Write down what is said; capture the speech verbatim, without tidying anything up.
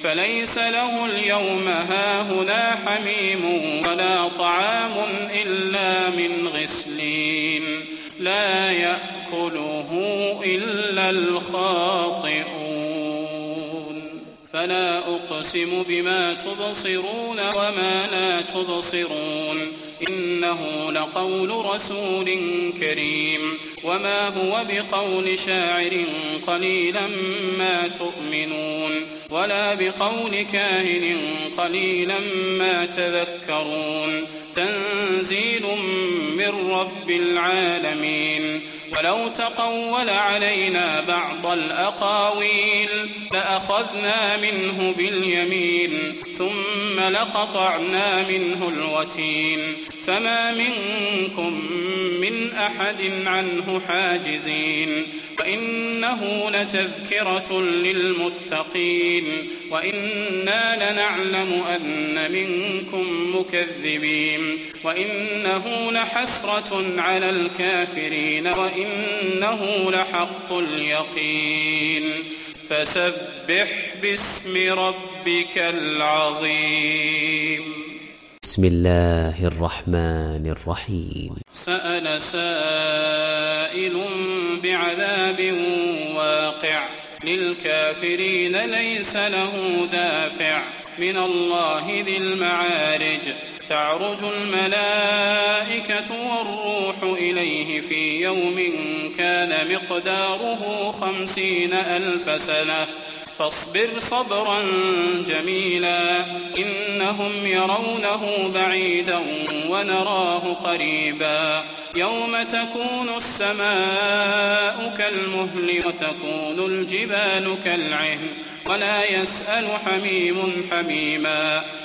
فليس له اليوم هاهنا حميم ولا طعام إلا من غسلين لا يأكله إلا الخاطئون فلا أقسم بما تبصرون وما لا تبصرون إنه لقول رسول كريم وما هو بقول شاعر قليلا ما تؤمنون ولا بقول كاهن قليلا ما تذكرون تنزيل من رب العالمين ولو تقول علينا بعض الأقاويل لأخذنا منه باليمين ثم لقطعنا منه الوتين فما منكم من أحد عنه حاجزين وإنه لتذكرة للمتقين وإنا لنعلم أن منكم مكذبين وإنه لحسرة على الكافرين وإنه لحق اليقين فسبح باسم ربك العظيم. بسم الله الرحمن الرحيم. سأل سائل بعذاب واقع للكافرين ليس له دافع من الله ذي المعارج تعرج الملائكة والروح إليه في يوم كان مقداره خمسين ألف سنة فاصبر صبرا جميلا إنهم يرونه بعيدا ونراه قريبا يوم تكون السماء كالمهل وتكون الجبال كالعهن ولا يسأل حميم حميما